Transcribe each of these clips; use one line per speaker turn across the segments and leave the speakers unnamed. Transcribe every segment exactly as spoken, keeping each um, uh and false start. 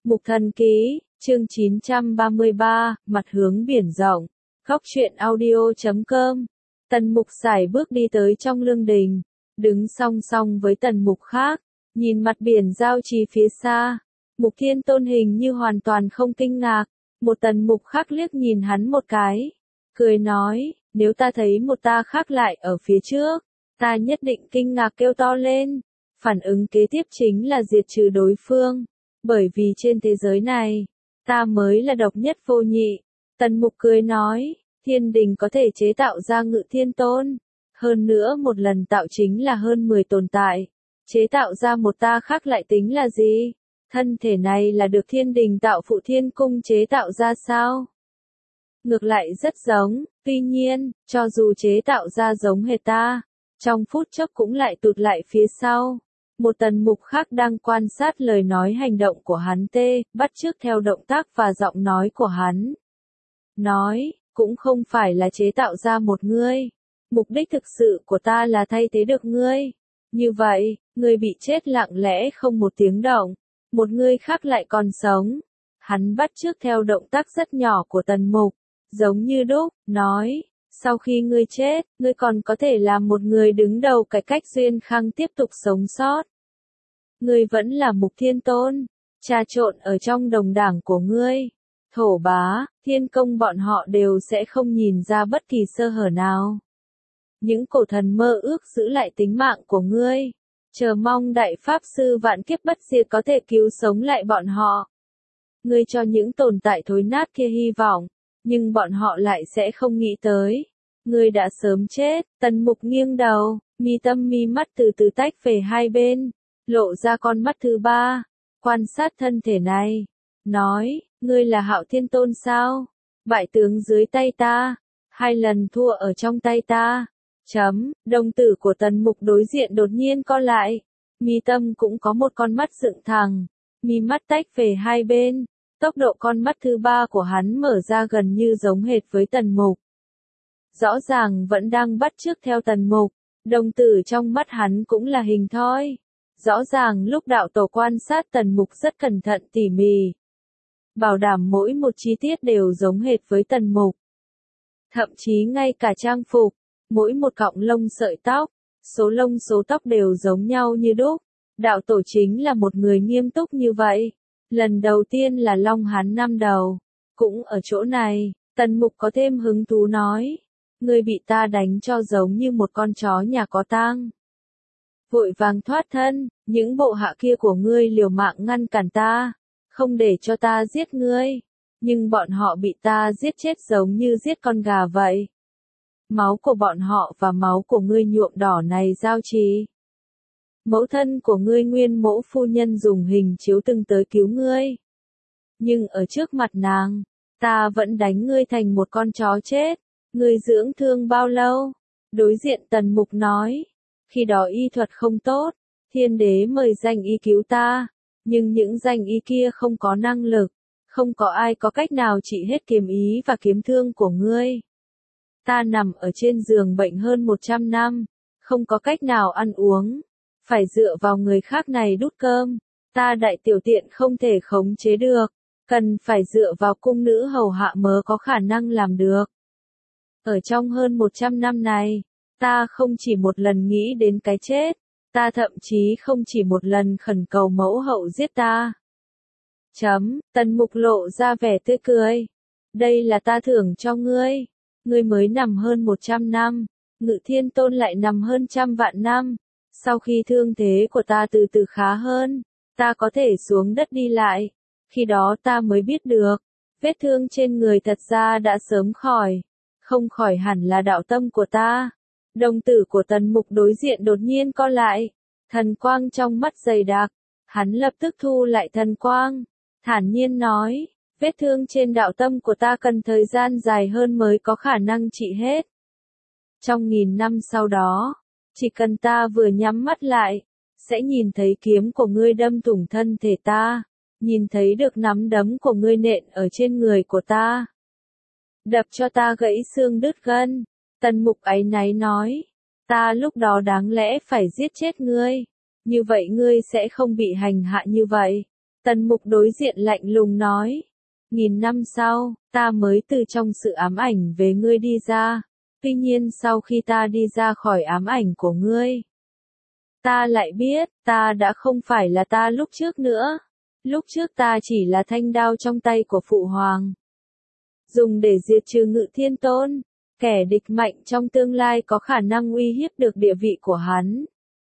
Mục Thần Ký, chương chín trăm ba mươi ba, mặt hướng biển rộng. Góc truyện audio chấm com. Tần Mục sải bước đi tới trong lương đình, đứng song song với Tần Mục khác, nhìn mặt biển giao trì phía xa. Mục Thiên Tôn hình như hoàn toàn không kinh ngạc, một Tần Mục khác liếc nhìn hắn một cái, cười nói, nếu ta thấy một ta khác lại ở phía trước, ta nhất định kinh ngạc kêu to lên. Phản ứng kế tiếp chính là diệt trừ đối phương, bởi vì trên thế giới này, ta mới là độc nhất vô nhị. Tần Mục cười nói, thiên đình có thể chế tạo ra Ngự Thiên Tôn, hơn nữa một lần tạo chính là hơn mười tồn tại, chế tạo ra một ta khác lại tính là gì? Thân thể này là được thiên đình tạo Phụ Thiên Cung chế tạo ra sao? Ngược lại rất giống, tuy nhiên, cho dù chế tạo ra giống hệt ta, trong phút chốc cũng lại tụt lại phía sau. Một Tần Mục khác đang quan sát lời nói hành động của hắn tê, bắt chước theo động tác và giọng nói của hắn. Nói, cũng không phải là chế tạo ra một ngươi. Mục đích thực sự của ta là thay thế được ngươi. Như vậy, ngươi bị chết lặng lẽ không một tiếng động. Một ngươi khác lại còn sống. Hắn bắt chước theo động tác rất nhỏ của Tần Mục, giống như đúc, nói, sau khi ngươi chết, ngươi còn có thể làm một người đứng đầu cải cách Duyên Khang tiếp tục sống sót. Ngươi vẫn là Mục Thiên Tôn, trà trộn ở trong đồng đảng của ngươi. Thổ Bá, Thiên Công bọn họ đều sẽ không nhìn ra bất kỳ sơ hở nào. Những cổ thần mơ ước giữ lại tính mạng của ngươi, chờ mong Đại Pháp Sư vạn kiếp bất diệt có thể cứu sống lại bọn họ. Ngươi cho những tồn tại thối nát kia hy vọng, nhưng bọn họ lại sẽ không nghĩ tới. Ngươi đã sớm chết. Tần Mục nghiêng đầu, mi tâm mi mắt từ từ tách về hai bên, lộ ra con mắt thứ ba, quan sát thân thể này, nói, ngươi là Hạo Thiên Tôn sao? Bại tướng dưới tay ta, hai lần thua ở trong tay ta. Chấm, đồng tử của Tần Mục đối diện đột nhiên co lại, mi tâm cũng có một con mắt dựng thẳng, mi mắt tách về hai bên, tốc độ con mắt thứ ba của hắn mở ra gần như giống hệt với Tần Mục. Rõ ràng vẫn đang bắt chước theo Tần Mục, đồng tử trong mắt hắn cũng là hình thoi. Rõ ràng lúc đạo tổ quan sát Tần Mục rất cẩn thận tỉ mỉ, bảo đảm mỗi một chi tiết đều giống hệt với Tần Mục. Thậm chí ngay cả trang phục, mỗi một cọng lông sợi tóc, số lông số tóc đều giống nhau như đúc. Đạo tổ chính là một người nghiêm túc như vậy. Lần đầu tiên là Long Hán năm đầu. Cũng ở chỗ này, Tần Mục có thêm hứng thú nói, ngươi bị ta đánh cho giống như một con chó nhà có tang. Vội vàng thoát thân, những bộ hạ kia của ngươi liều mạng ngăn cản ta, không để cho ta giết ngươi, nhưng bọn họ bị ta giết chết giống như giết con gà vậy. Máu của bọn họ và máu của ngươi nhuộm đỏ này giao trì. Mẫu thân của ngươi Nguyên Mẫu phu nhân dùng hình chiếu từng tới cứu ngươi. Nhưng ở trước mặt nàng, ta vẫn đánh ngươi thành một con chó chết. Ngươi dưỡng thương bao lâu? Đối diện Tần Mục nói, khi đó y thuật không tốt, thiên đế mời danh y cứu ta, nhưng những danh y kia không có năng lực, không có ai có cách nào trị hết kiếm ý và kiếm thương của ngươi. Ta nằm ở trên giường bệnh hơn một trăm năm, không có cách nào ăn uống, phải dựa vào người khác này đút cơm, ta đại tiểu tiện không thể khống chế được, cần phải dựa vào cung nữ hầu hạ mới có khả năng làm được. Ở trong hơn một trăm năm này, ta không chỉ một lần nghĩ đến cái chết, ta thậm chí không chỉ một lần khẩn cầu mẫu hậu giết ta. Chấm, Tần Mục lộ ra vẻ tươi cười. Đây là ta thưởng cho ngươi. Ngươi mới nằm hơn một trăm năm, Ngự Thiên Tôn lại nằm hơn trăm vạn năm. Sau khi thương thế của ta từ từ khá hơn, ta có thể xuống đất đi lại. Khi đó ta mới biết được, vết thương trên người thật ra đã sớm khỏi. Không khỏi hẳn là đạo tâm của ta. Đồng tử của Tần Mục đối diện đột nhiên co lại, thần quang trong mắt dày đặc, hắn lập tức thu lại thần quang, thản nhiên nói, vết thương trên đạo tâm của ta cần thời gian dài hơn mới có khả năng trị hết. Trong nghìn năm sau đó, chỉ cần ta vừa nhắm mắt lại, sẽ nhìn thấy kiếm của ngươi đâm thủng thân thể ta, nhìn thấy được nắm đấm của ngươi nện ở trên người của ta. Đập cho ta gãy xương đứt gân. Tần Mục áy náy nói, ta lúc đó đáng lẽ phải giết chết ngươi, như vậy ngươi sẽ không bị hành hạ như vậy. Tần Mục đối diện lạnh lùng nói. Nghìn năm sau, ta mới từ trong sự ám ảnh về ngươi đi ra. Tuy nhiên sau khi ta đi ra khỏi ám ảnh của ngươi, ta lại biết, ta đã không phải là ta lúc trước nữa. Lúc trước ta chỉ là thanh đao trong tay của Phụ Hoàng, dùng để diệt trừ Ngự Thiên Tôn, kẻ địch mạnh trong tương lai có khả năng uy hiếp được địa vị của hắn.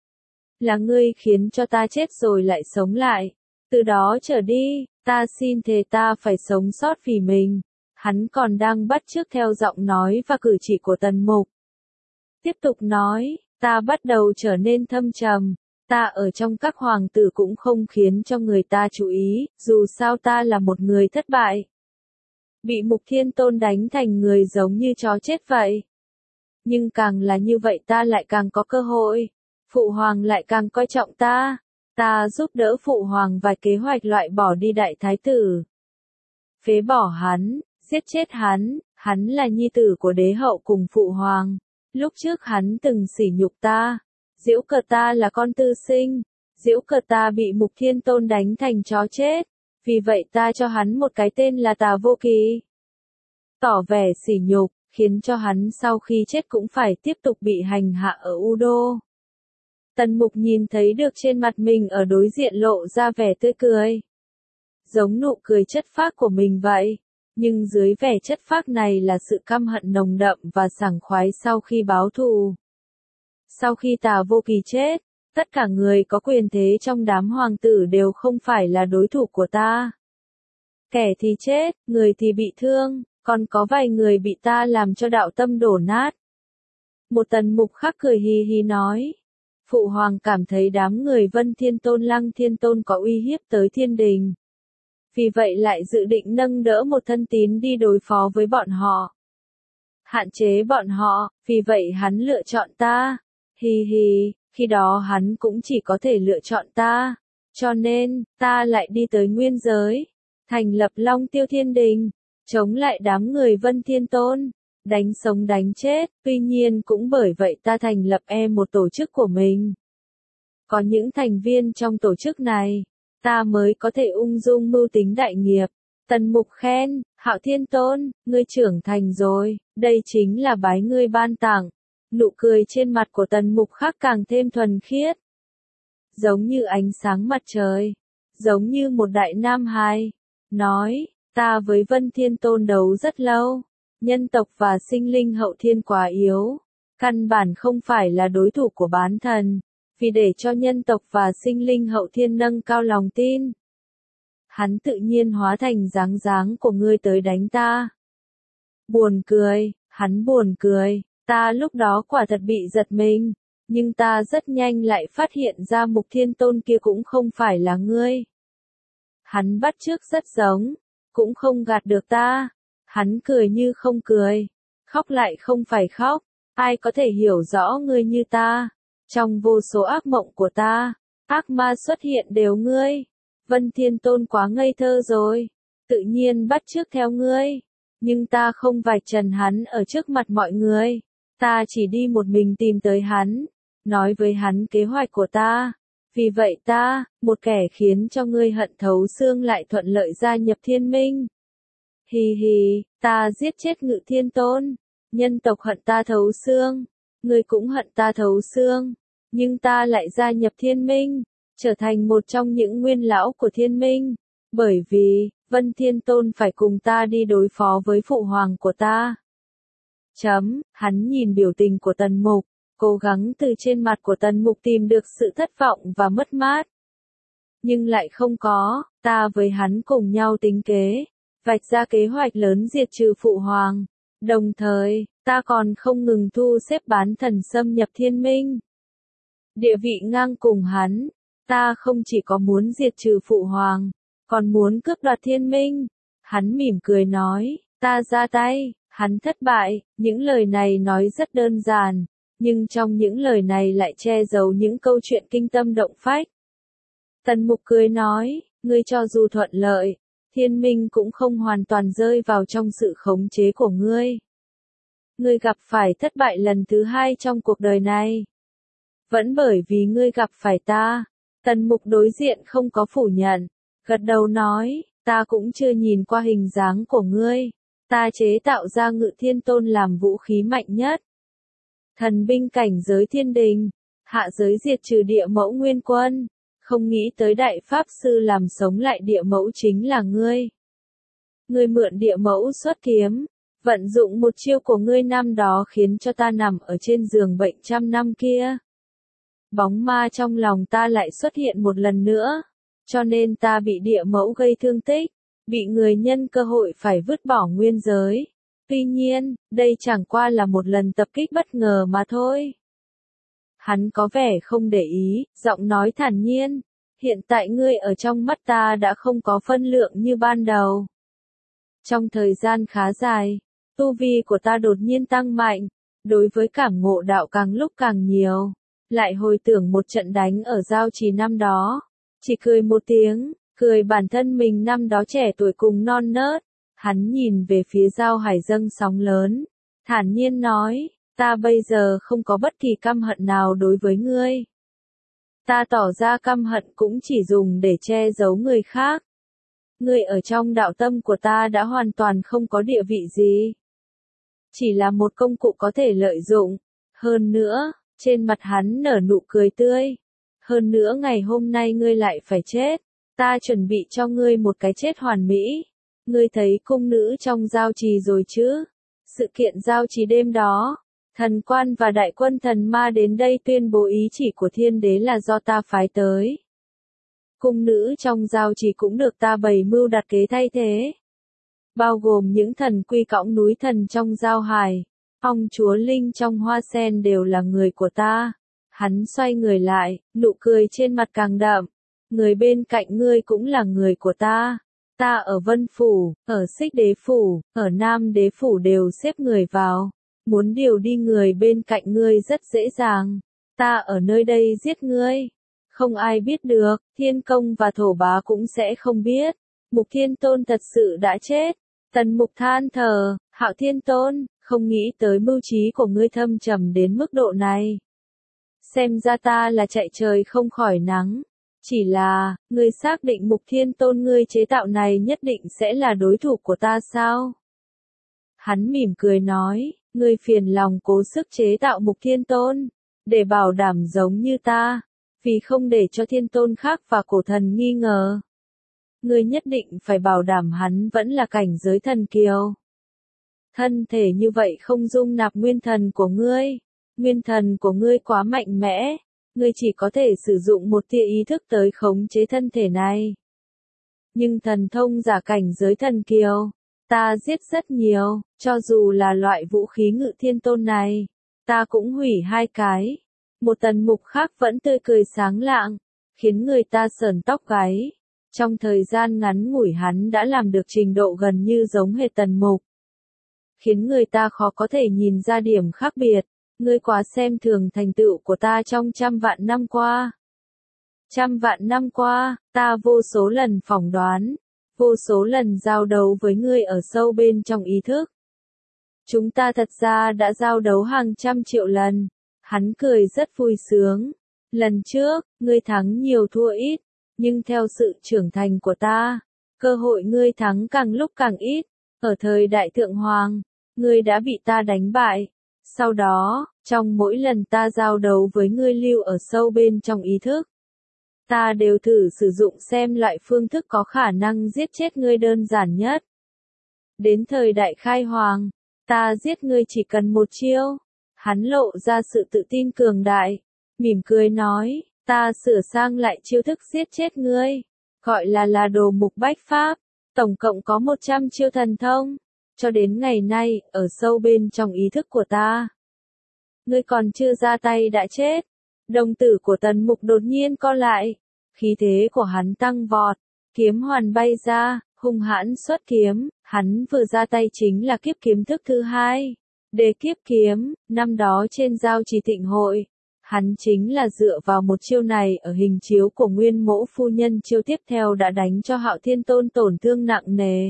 Là ngươi khiến cho ta chết rồi lại sống lại. Từ đó trở đi, ta xin thề ta phải sống sót vì mình. Hắn còn đang bắt chước theo giọng nói và cử chỉ của Tần Mục. Tiếp tục nói, ta bắt đầu trở nên thâm trầm. Ta ở trong các hoàng tử cũng không khiến cho người ta chú ý, dù sao ta là một người thất bại. Bị Mục Thiên Tôn đánh thành người giống như chó chết vậy. Nhưng càng là như vậy ta lại càng có cơ hội. Phụ Hoàng lại càng coi trọng ta. Ta giúp đỡ Phụ Hoàng vài kế hoạch loại bỏ đi đại thái tử. Phế bỏ hắn, giết chết hắn, hắn là nhi tử của đế hậu cùng Phụ Hoàng. Lúc trước hắn từng sỉ nhục ta, giễu cợt ta là con tư sinh, giễu cợt ta bị Mục Thiên Tôn đánh thành chó chết. Vì vậy ta cho hắn một cái tên là Tà Vô Kỳ. Tỏ vẻ sỉ nhục, khiến cho hắn sau khi chết cũng phải tiếp tục bị hành hạ ở U Đô. Tần Mục nhìn thấy được trên mặt mình ở đối diện lộ ra vẻ tươi cười. Giống nụ cười chất phác của mình vậy. Nhưng dưới vẻ chất phác này là sự căm hận nồng đậm và sảng khoái sau khi báo thù. Sau khi Tà Vô Kỳ chết, tất cả người có quyền thế trong đám hoàng tử đều không phải là đối thủ của ta. Kẻ thì chết, người thì bị thương, còn có vài người bị ta làm cho đạo tâm đổ nát. Một Tần Mục khác cười hì hì nói. Phụ Hoàng cảm thấy đám người Vân Thiên Tôn Lăng Thiên Tôn có uy hiếp tới thiên đình. Vì vậy lại dự định nâng đỡ một thân tín đi đối phó với bọn họ. Hạn chế bọn họ, vì vậy hắn lựa chọn ta. Hi hi, khi đó hắn cũng chỉ có thể lựa chọn ta. Cho nên, ta lại đi tới nguyên giới, thành lập Long Tiêu Thiên Đình, chống lại đám người Vân Thiên Tôn, đánh sống đánh chết, tuy nhiên cũng bởi vậy ta thành lập e một tổ chức của mình. Có những thành viên trong tổ chức này, ta mới có thể ung dung mưu tính đại nghiệp. Tần Mục khen, Hạo Thiên Tôn, ngươi trưởng thành rồi, đây chính là bái ngươi ban tặng. Nụ cười trên mặt của Tần Mục khác càng thêm thuần khiết. Giống như ánh sáng mặt trời, giống như một đại nam hài. Nói, ta với Vân Thiên Tôn đấu rất lâu, nhân tộc và sinh linh hậu thiên quá yếu, căn bản không phải là đối thủ của bán thần, vì để cho nhân tộc và sinh linh hậu thiên nâng cao lòng tin. Hắn tự nhiên hóa thành dáng dáng của ngươi tới đánh ta. Buồn cười, hắn buồn cười, ta lúc đó quả thật bị giật mình, nhưng ta rất nhanh lại phát hiện ra Mục Thiên Tôn kia cũng không phải là ngươi. Hắn bắt chước rất giống, cũng không gạt được ta. Hắn cười như không cười, khóc lại không phải khóc, ai có thể hiểu rõ ngươi như ta. Trong vô số ác mộng của ta, ác ma xuất hiện đều ngươi. Vân Thiên Tôn quá ngây thơ rồi, tự nhiên bắt chước theo ngươi. Nhưng ta không vạch trần hắn ở trước mặt mọi người, ta chỉ đi một mình tìm tới hắn, nói với hắn kế hoạch của ta. Vì vậy ta, một kẻ khiến cho ngươi hận thấu xương lại thuận lợi gia nhập thiên minh. Hì hì, ta giết chết Ngự Thiên Tôn, nhân tộc hận ta thấu xương, ngươi cũng hận ta thấu xương, nhưng ta lại gia nhập thiên minh, trở thành một trong những nguyên lão của thiên minh, bởi vì, Vân Thiên Tôn phải cùng ta đi đối phó với Phụ Hoàng của ta. Chấm, hắn nhìn biểu tình của Tần Mục, cố gắng từ trên mặt của Tần Mục tìm được sự thất vọng và mất mát. Nhưng lại không có, ta với hắn cùng nhau tính kế, vạch ra kế hoạch lớn diệt trừ Phụ Hoàng. Đồng thời, ta còn không ngừng thu xếp bán thần xâm nhập thiên minh. Địa vị ngang cùng hắn, ta không chỉ có muốn diệt trừ Phụ Hoàng, còn muốn cướp đoạt thiên minh. Hắn mỉm cười nói, ta ra tay, hắn thất bại. Những lời này nói rất đơn giản, nhưng trong những lời này lại che giấu những câu chuyện kinh tâm động phách. Tần Mục cười nói, ngươi cho dù thuận lợi, thiên minh cũng không hoàn toàn rơi vào trong sự khống chế của ngươi. Ngươi gặp phải thất bại lần thứ hai trong cuộc đời này. Vẫn bởi vì ngươi gặp phải ta. Tần Mục đối diện không có phủ nhận, gật đầu nói, ta cũng chưa nhìn qua hình dáng của ngươi. Ta chế tạo ra Ngự Thiên Tôn làm vũ khí mạnh nhất. Thần binh cảnh giới thiên đình, hạ giới diệt trừ địa mẫu nguyên quân. Không nghĩ tới đại pháp sư làm sống lại địa mẫu chính là ngươi. Ngươi mượn địa mẫu xuất kiếm, vận dụng một chiêu của ngươi năm đó khiến cho ta nằm ở trên giường bệnh trăm năm kia. Bóng ma trong lòng ta lại xuất hiện một lần nữa, cho nên ta bị địa mẫu gây thương tích, bị người nhân cơ hội phải vứt bỏ nguyên giới. Tuy nhiên, đây chẳng qua là một lần tập kích bất ngờ mà thôi. Hắn có vẻ không để ý, giọng nói thản nhiên, hiện tại ngươi ở trong mắt ta đã không có phân lượng như ban đầu. Trong thời gian khá dài, tu vi của ta đột nhiên tăng mạnh, đối với cảm ngộ đạo càng lúc càng nhiều, lại hồi tưởng một trận đánh ở giao trì năm đó, chỉ cười một tiếng, cười bản thân mình năm đó trẻ tuổi cùng non nớt. Hắn nhìn về phía giao hải dâng sóng lớn, thản nhiên nói, ta bây giờ không có bất kỳ căm hận nào đối với ngươi. Ta tỏ ra căm hận cũng chỉ dùng để che giấu người khác. Ngươi ở trong đạo tâm của ta đã hoàn toàn không có địa vị gì. Chỉ là một công cụ có thể lợi dụng. Hơn nữa, trên mặt hắn nở nụ cười tươi. Hơn nữa ngày hôm nay ngươi lại phải chết. Ta chuẩn bị cho ngươi một cái chết hoàn mỹ. Ngươi thấy cung nữ trong giao trì rồi chứ? Sự kiện giao trì đêm đó, thần quan và đại quân thần ma đến đây tuyên bố ý chỉ của thiên đế là do ta phái tới. Cung nữ trong giao trì cũng được ta bày mưu đặt kế thay thế. Bao gồm những thần quy cõng núi thần trong giao hải, ong chúa linh trong hoa sen đều là người của ta. Hắn xoay người lại, nụ cười trên mặt càng đậm. Người bên cạnh ngươi cũng là người của ta. Ta ở Vân Phủ, ở Xích Đế Phủ, ở Nam Đế Phủ đều xếp người vào. Muốn điều đi người bên cạnh ngươi rất dễ dàng. Ta ở nơi đây giết ngươi. Không ai biết được, Thiên Công và Thổ Bá cũng sẽ không biết. Mục Thiên Tôn thật sự đã chết. Tần Mục than thở, Hạo Thiên Tôn, không nghĩ tới mưu trí của ngươi thâm trầm đến mức độ này. Xem ra ta là chạy trời không khỏi nắng. Chỉ là, ngươi xác định Mục Thiên Tôn ngươi chế tạo này nhất định sẽ là đối thủ của ta sao? Hắn mỉm cười nói, ngươi phiền lòng cố sức chế tạo Mục Thiên Tôn, để bảo đảm giống như ta, vì không để cho Thiên Tôn khác và cổ thần nghi ngờ. Ngươi nhất định phải bảo đảm hắn vẫn là cảnh giới thần kiều. Thân thể như vậy không dung nạp nguyên thần của ngươi, nguyên thần của ngươi quá mạnh mẽ. Ngươi chỉ có thể sử dụng một tia ý thức tới khống chế thân thể này. Nhưng thần thông giả cảnh giới thần kiều, ta giết rất nhiều, cho dù là loại vũ khí Ngự Thiên Tôn này, ta cũng hủy hai cái. Một Tần Mục khác vẫn tươi cười sáng lạng, khiến người ta sởn tóc gáy. Trong thời gian ngắn ngủi hắn đã làm được trình độ gần như giống hệt Tần Mục, khiến người ta khó có thể nhìn ra điểm khác biệt. Ngươi quá xem thường thành tựu của ta trong trăm vạn năm qua. Trăm vạn năm qua, ta vô số lần phỏng đoán, vô số lần giao đấu với ngươi ở sâu bên trong ý thức. Chúng ta thật ra đã giao đấu hàng trăm triệu lần. Hắn cười rất vui sướng. Lần trước, ngươi thắng nhiều thua ít, nhưng theo sự trưởng thành của ta, cơ hội ngươi thắng càng lúc càng ít. Ở thời Đại Thượng Hoàng, ngươi đã bị ta đánh bại. Sau đó, trong mỗi lần ta giao đấu với ngươi lưu ở sâu bên trong ý thức, ta đều thử sử dụng xem loại phương thức có khả năng giết chết ngươi đơn giản nhất. Đến thời Đại Khai Hoàng, ta giết ngươi chỉ cần một chiêu. Hắn lộ ra sự tự tin cường đại, mỉm cười nói, ta sửa sang lại chiêu thức giết chết ngươi, gọi là là đồ mục bách pháp, tổng cộng có một trăm chiêu thần thông. Cho đến ngày nay, ở sâu bên trong ý thức của ta, ngươi còn chưa ra tay đã chết. Đồng tử của Tần Mục đột nhiên co lại, khí thế của hắn tăng vọt, kiếm hoàn bay ra, hung hãn xuất kiếm. Hắn vừa ra tay chính là kiếp kiếm thức thứ hai, Đề Kiếp Kiếm. Năm đó trên giao trì Thịnh Hội, hắn chính là dựa vào một chiêu này ở hình chiếu của Nguyên Mẫu phu nhân, chiêu tiếp theo đã đánh cho Hạo Thiên Tôn tổn thương nặng nề.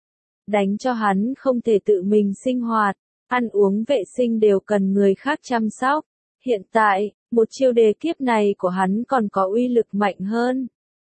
Đánh cho hắn không thể tự mình sinh hoạt, ăn uống vệ sinh đều cần người khác chăm sóc. Hiện tại, một chiêu đề kiếp này của hắn còn có uy lực mạnh hơn.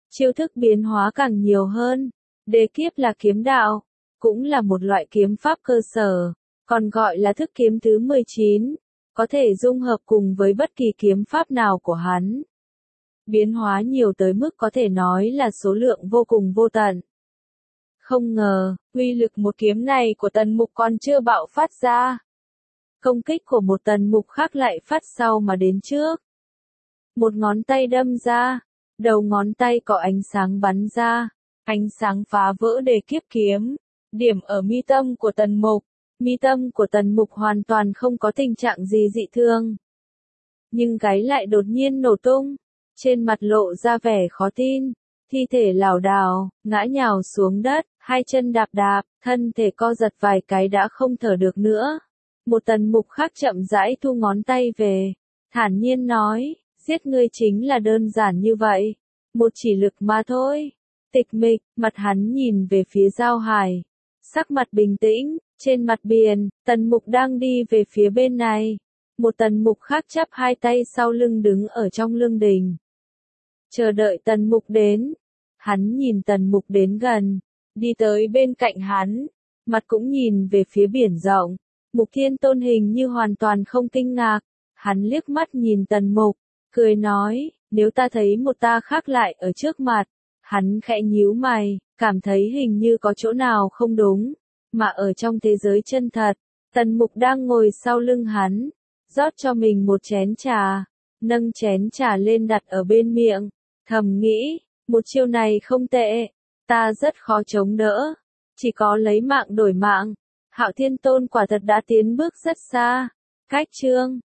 chiêu thức biến hóa càng nhiều hơn. Đế kiếp là kiếm đạo, cũng là một loại kiếm pháp cơ sở, còn gọi là thức kiếm thứ mười chín, có thể dung hợp cùng với bất kỳ kiếm pháp nào của hắn. Biến hóa nhiều tới mức có thể nói là số lượng vô cùng vô tận. Không ngờ, uy lực một kiếm này của Tần Mục còn chưa bạo phát ra. Công kích của một Tần Mục khác lại phát sau mà đến trước. Một ngón tay đâm ra, đầu ngón tay có ánh sáng bắn ra, ánh sáng phá vỡ đề kiếp kiếm, điểm ở mi tâm của Tần Mục. Mi tâm của Tần Mục hoàn toàn không có tình trạng gì dị thương. Nhưng gáy lại đột nhiên nổ tung, trên mặt lộ ra vẻ khó tin, thi thể lảo đảo, ngã nhào xuống đất, hai chân đạp đạp, thân thể co giật vài cái đã không thở được nữa. Một Tần Mục khác chậm rãi thu ngón tay về, thản nhiên nói, giết ngươi chính là đơn giản như vậy, một chỉ lực mà thôi. Tịch mịch, mặt hắn nhìn về phía Giao Hải, sắc mặt bình tĩnh, trên mặt biển, Tần Mục đang đi về phía bên này. Một Tần Mục khác chắp hai tay sau lưng đứng ở trong lương đình, chờ đợi Tần Mục đến. Hắn nhìn Tần Mục đến gần, đi tới bên cạnh hắn, mặt cũng nhìn về phía biển rộng. Mục Thiên Tôn hình như hoàn toàn không kinh ngạc, hắn liếc mắt nhìn Tần Mục, cười nói, nếu ta thấy một ta khác lại ở trước mặt. Hắn khẽ nhíu mày, cảm thấy hình như có chỗ nào không đúng, mà ở trong thế giới chân thật, Tần Mục đang ngồi sau lưng hắn, rót cho mình một chén trà, nâng chén trà lên đặt ở bên miệng, thầm nghĩ, một chiêu này không tệ, ta rất khó chống đỡ, chỉ có lấy mạng đổi mạng. Hạo Thiên Tôn quả thật đã tiến bước rất xa. Cách chương